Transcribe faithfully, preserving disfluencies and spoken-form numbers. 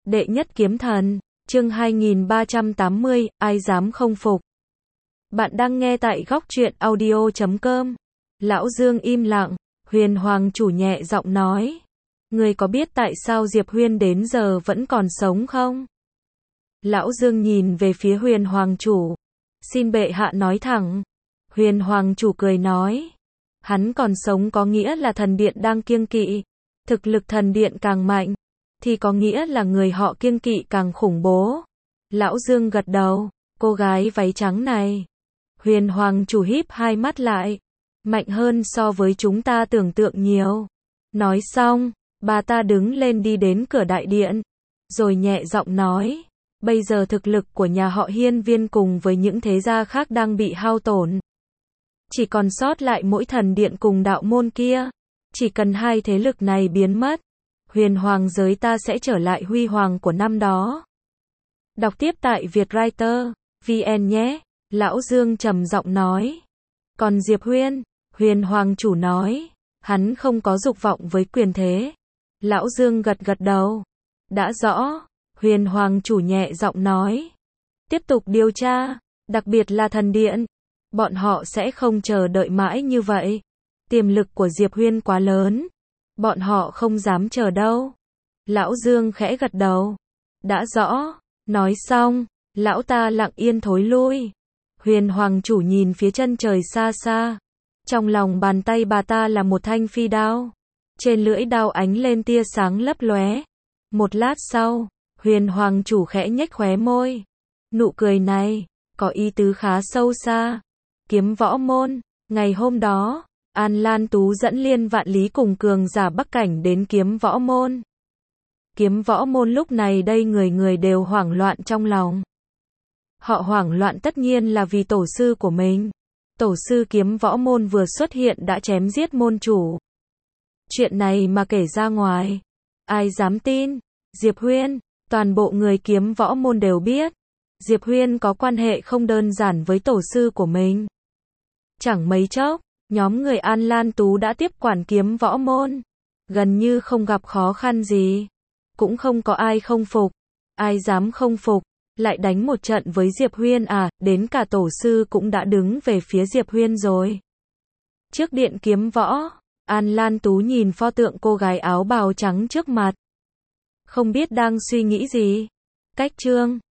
Đệ nhất kiếm thần, chương hai nghìn ba trăm tám mươi, ai dám không phục. Bạn đang nghe tại góc truyện audio chấm com. Lão Dương im lặng, Huyền Hoàng chủ nhẹ giọng nói. Ngươi có biết tại sao Diệp Huyên đến giờ vẫn còn sống không? Lão Dương nhìn về phía Huyền Hoàng chủ. Xin bệ hạ nói thẳng. Huyền Hoàng chủ cười nói. Hắn còn sống có nghĩa là thần điện đang kiêng kỵ. Thực lực thần điện càng mạnh, thì có nghĩa là người họ kiêng kỵ càng khủng bố. Lão Dương gật đầu, cô gái váy trắng này. Huyền Hoàng chủ híp hai mắt lại. Mạnh hơn so với chúng ta tưởng tượng nhiều. Nói xong, bà ta đứng lên đi đến cửa đại điện. Rồi nhẹ giọng nói. Bây giờ thực lực của nhà họ Hiên Viên cùng với những thế gia khác đang bị hao tổn. Chỉ còn sót lại mỗi thần điện cùng đạo môn kia. Chỉ cần hai thế lực này biến mất, huyền hoàng giới ta sẽ trở lại huy hoàng của năm đó. Đọc tiếp tại Vietwriter chấm vn nhé. Lão Dương trầm giọng nói. Còn Diệp Huyên, Huyền Hoàng chủ nói, hắn không có dục vọng với quyền thế. Lão Dương gật gật đầu. Đã rõ, Huyền Hoàng chủ nhẹ giọng nói. Tiếp tục điều tra, đặc biệt là thần điện. Bọn họ sẽ không chờ đợi mãi như vậy. Tiềm lực của Diệp Huyên quá lớn. Bọn họ không dám chờ đâu. Lão Dương khẽ gật đầu. Đã rõ. Nói xong, lão ta lặng yên thối lui. Huyền Hoàng chủ nhìn phía chân trời xa xa. Trong lòng bàn tay bà ta là một thanh phi đao. Trên lưỡi đao ánh lên tia sáng lấp lóe. Một lát sau, Huyền Hoàng chủ khẽ nhếch khóe môi. Nụ cười này, có ý tứ khá sâu xa. Kiếm võ môn, ngày hôm đó, An Lan Tú dẫn Liên Vạn Lý cùng cường giả Bắc Cảnh đến kiếm võ môn. Kiếm võ môn lúc này đây người người đều hoảng loạn trong lòng. Họ hoảng loạn tất nhiên là vì tổ sư của mình. Tổ sư kiếm võ môn vừa xuất hiện đã chém giết môn chủ. Chuyện này mà kể ra ngoài, ai dám tin? Diệp Huyên, toàn bộ người kiếm võ môn đều biết. Diệp Huyên có quan hệ không đơn giản với tổ sư của mình. Chẳng mấy chốc, nhóm người An Lan Tú đã tiếp quản kiếm võ môn. Gần như không gặp khó khăn gì. Cũng không có ai không phục. Ai dám không phục, lại đánh một trận với Diệp Huyên à, đến cả tổ sư cũng đã đứng về phía Diệp Huyên rồi. Trước điện kiếm võ, An Lan Tú nhìn pho tượng cô gái áo bào trắng trước mặt. Không biết đang suy nghĩ gì. Cách chương